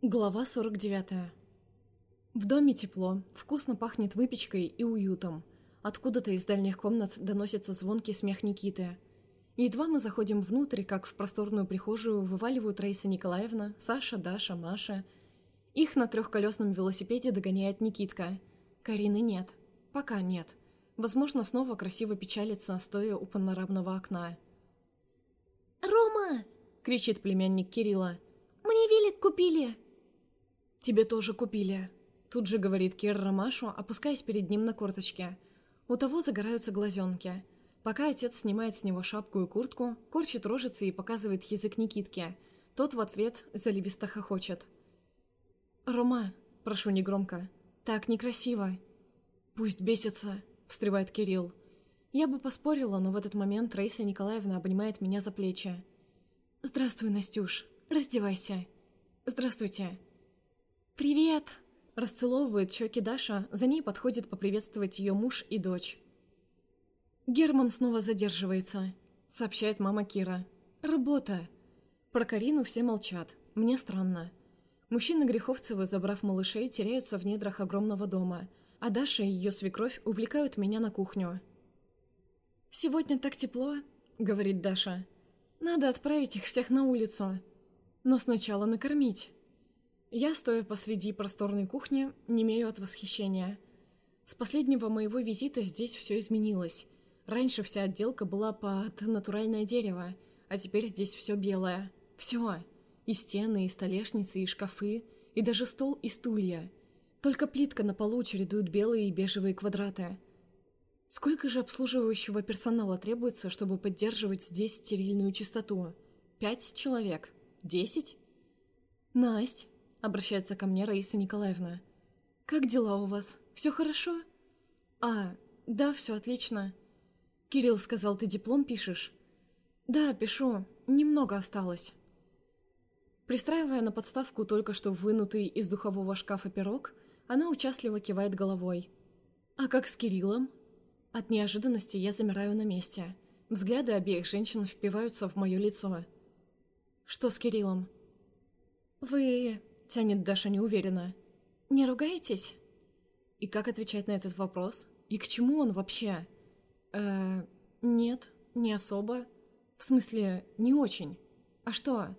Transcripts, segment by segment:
Глава 49. В доме тепло, вкусно пахнет выпечкой и уютом. Откуда-то из дальних комнат доносится звонкий смех Никиты. Едва мы заходим внутрь, как в просторную прихожую вываливают Раиса Николаевна, Саша, Даша, Маша. Их на трехколесном велосипеде догоняет Никитка. Карины нет. Пока нет. Возможно, снова красиво печалится, стоя у панорамного окна. «Рома!» — кричит племянник Кирилла. «Мне велик купили!» «Тебе тоже купили», — тут же говорит Кира Машу, опускаясь перед ним на корточки. У того загораются глазенки. Пока отец снимает с него шапку и куртку, корчит рожицы и показывает язык Никитке. Тот в ответ заливисто хохочет. «Рома», — прошу негромко, — «так некрасиво». «Пусть бесится», — встревает Кирилл. Я бы поспорила, но в этот момент Раиса Николаевна обнимает меня за плечи. «Здравствуй, Настюш. Раздевайся». «Здравствуйте». «Привет!» – расцеловывает щеки Даша, за ней подходит поприветствовать ее муж и дочь. «Герман снова задерживается», – сообщает мама Кира. «Работа». Про Карину все молчат. Мне странно. Мужчины Греховцевы, забрав малышей, теряются в недрах огромного дома, а Даша и ее свекровь увлекают меня на кухню. «Сегодня так тепло», — говорит Даша. «Надо отправить их всех на улицу. Но сначала накормить». Я, стоя посреди просторной кухни, немею от восхищения. С последнего моего визита здесь все изменилось. Раньше вся отделка была под натуральное дерево, а теперь здесь все белое. Все. И стены, и столешницы, и шкафы, и даже стол и стулья. Только плитка на полу чередует белые и бежевые квадраты. Сколько же обслуживающего персонала требуется, чтобы поддерживать здесь стерильную чистоту? 5 человек? 10? «Насть», — обращается ко мне Раиса Николаевна. «Как дела у вас? Все хорошо?» Да, все отлично». «Кирилл сказал, ты диплом пишешь?» «Да, пишу. Немного осталось». Пристраивая на подставку только что вынутый из духового шкафа пирог, она участливо кивает головой. «А как с Кириллом?» От неожиданности я замираю на месте. Взгляды обеих женщин впиваются в мое лицо. «Что с Кириллом?» «Вы...» — тянет Даша неуверенно. «Не ругаетесь?» И как отвечать на этот вопрос? И к чему он вообще? Нет, не особо. В смысле, не очень. А что?»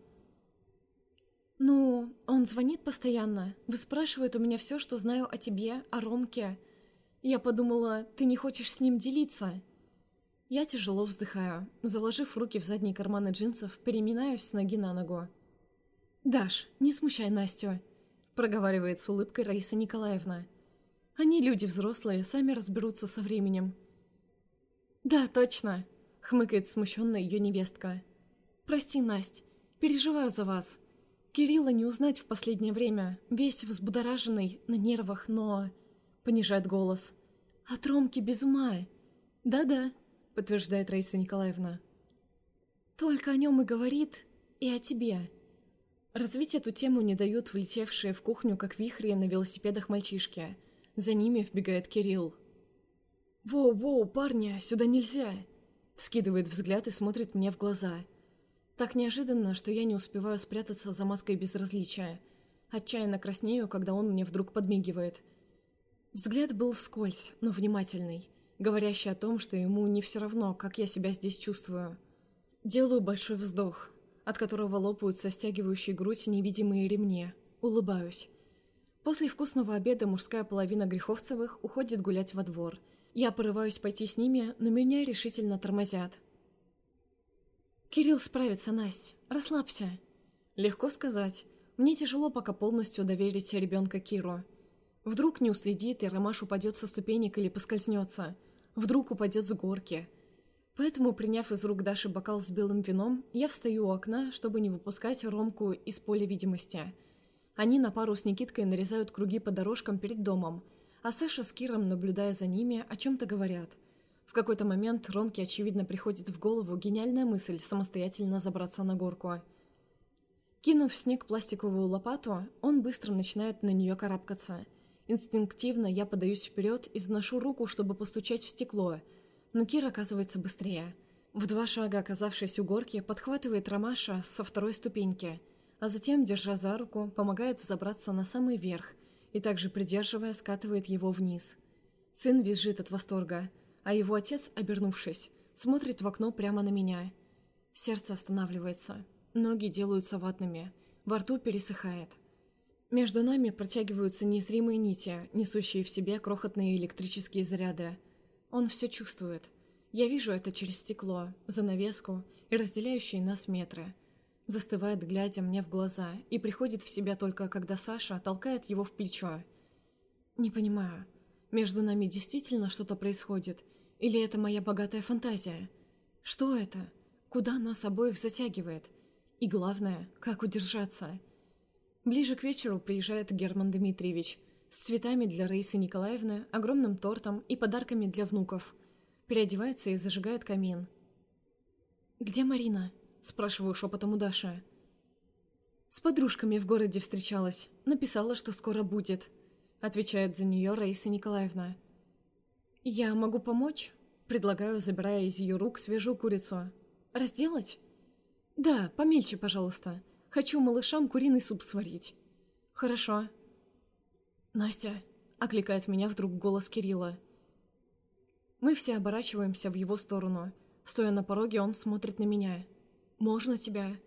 «Ну, он звонит постоянно, выспрашивает у меня все, что знаю о тебе, о Ромке. Я подумала, ты не хочешь с ним делиться?» Я тяжело вздыхаю, заложив руки в задние карманы джинсов, переминаюсь с ноги на ногу. «Даш, не смущай Настю», — проговаривает с улыбкой Раиса Николаевна. «Они люди взрослые, сами разберутся со временем». «Да, точно», — хмыкает смущенная ее невестка. «Прости, Насть, переживаю за вас. Кирилла не узнать в последнее время, весь взбудораженный, на нервах, но...» — понижает голос. «От Ромки без ума». «Да-да», — подтверждает Раиса Николаевна. «Только о нем и говорит, и о тебе». Развить эту тему не дают влетевшие в кухню, как вихри на велосипедах мальчишки. За ними вбегает Кирилл. «Воу-воу, парня, сюда нельзя!» Вскидывает взгляд и смотрит мне в глаза. Так неожиданно, что я не успеваю спрятаться за маской безразличия. Отчаянно краснею, когда он мне вдруг подмигивает. Взгляд был вскользь, но внимательный, говорящий о том, что ему не все равно, как я себя здесь чувствую. Делаю большой вздох, от которого лопаются стягивающие грудь невидимые ремни. Улыбаюсь. После вкусного обеда мужская половина Греховцевых уходит гулять во двор. Я порываюсь пойти с ними, но меня решительно тормозят. «Кирилл справится, Насть. Расслабься». Легко сказать. Мне тяжело пока полностью доверить ребенка Киру. Вдруг не уследит, и Ромаш упадет со ступенек или поскользнется. Вдруг упадет с горки. Поэтому, приняв из рук Даши бокал с белым вином, я встаю у окна, чтобы не выпускать Ромку из поля видимости. Они на пару с Никиткой нарезают круги по дорожкам перед домом, а Саша с Киром, наблюдая за ними, о чем-то говорят. В какой-то момент Ромке, очевидно, приходит в голову гениальная мысль самостоятельно забраться на горку. Кинув в снег пластиковую лопату, он быстро начинает на нее карабкаться. Инстинктивно я подаюсь вперед и заношу руку, чтобы постучать в стекло, но Кир оказывается быстрее. В 2 шага, оказавшись у горки, подхватывает Ромаша со 2-й ступеньки. а затем, держа за руку, помогает взобраться на самый верх и также придерживая, скатывает его вниз. Сын визжит от восторга, а его отец, обернувшись, смотрит в окно прямо на меня. Сердце останавливается, ноги делаются ватными, во рту пересыхает. Между нами протягиваются незримые нити, несущие в себе крохотные электрические заряды. Он все чувствует. Я вижу это через стекло, занавеску и разделяющие нас метры. Застывает, глядя мне в глаза, и приходит в себя только, когда Саша толкает его в плечо. Не понимаю, между нами действительно что-то происходит, или это моя богатая фантазия? Что это? Куда нас обоих затягивает? И главное, как удержаться? Ближе к вечеру приезжает Герман Дмитриевич с цветами для Раисы Николаевны, огромным тортом и подарками для внуков. Переодевается и зажигает камин. «Где Марина?» – спрашиваю шепотом у Даши. «С подружками в городе встречалась. Написала, что скоро будет», – отвечает за нее Раиса Николаевна. «Я могу помочь?» – предлагаю, забирая из ее рук свежую курицу. «Разделать?» «Да, помельче, пожалуйста. Хочу малышам куриный суп сварить». «Хорошо». «Настя», — окликает меня вдруг голос Кирилла. Мы все оборачиваемся в его сторону. Стоя на пороге, он смотрит на меня. «Можно тебя?»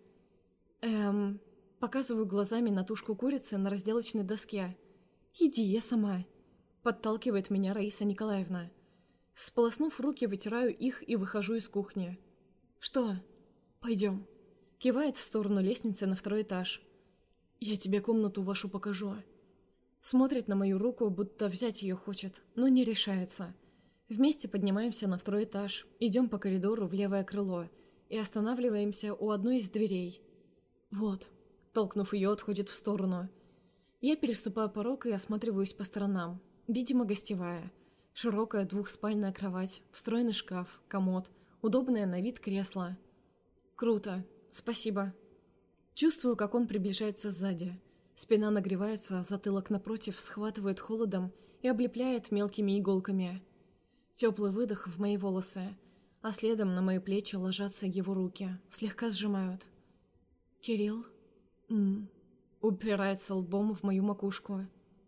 Показываю глазами на тушку курицы на разделочной доске. «Иди, я сама», — подталкивает меня Раиса Николаевна. Сполоснув руки, вытираю их и выхожу из кухни. «Что?» «Пойдем». Кивает в сторону лестницы на второй этаж. «Я тебе комнату вашу покажу». Смотрит на мою руку, будто взять ее хочет, но не решается. Вместе поднимаемся на второй этаж, идем по коридору в левое крыло и останавливаемся у одной из дверей. «Вот», толкнув ее, отходит в сторону. Я переступаю порог и осматриваюсь по сторонам. Видимо, гостевая. Широкая двухспальная кровать, встроенный шкаф, комод, удобное на вид кресло. «Круто. Спасибо». Чувствую, как он приближается сзади. Спина нагревается, затылок напротив схватывает холодом и облепляет мелкими иголками. Теплый выдох в мои волосы, а следом на мои плечи ложатся его руки, слегка сжимают. «Кирилл?» Упирается лбом в мою макушку.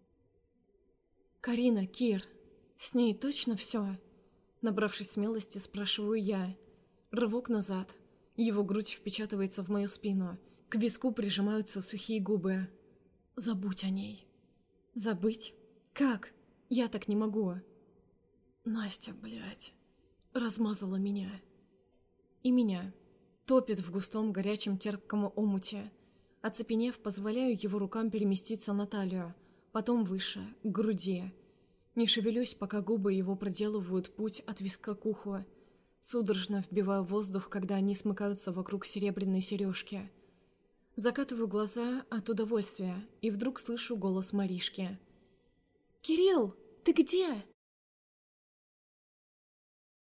«Карина, Кир, с ней точно все?» Набравшись смелости, спрашиваю я. Рывок назад. Его грудь впечатывается в мою спину. К виску прижимаются сухие губы. «Забудь о ней». «Забыть? Как? Я так не могу». «Настя, блядь, размазала меня». И меня. Топит в густом, горячем, терпком омуте. Оцепенев, позволяю его рукам переместиться на талию, потом выше, к груди. Не шевелюсь, пока губы его проделывают путь от виска к уху. Судорожно вбиваю воздух, когда они смыкаются вокруг серебряной сережки. Закатываю глаза от удовольствия и вдруг слышу голос Маришки. «Кирилл, ты где?»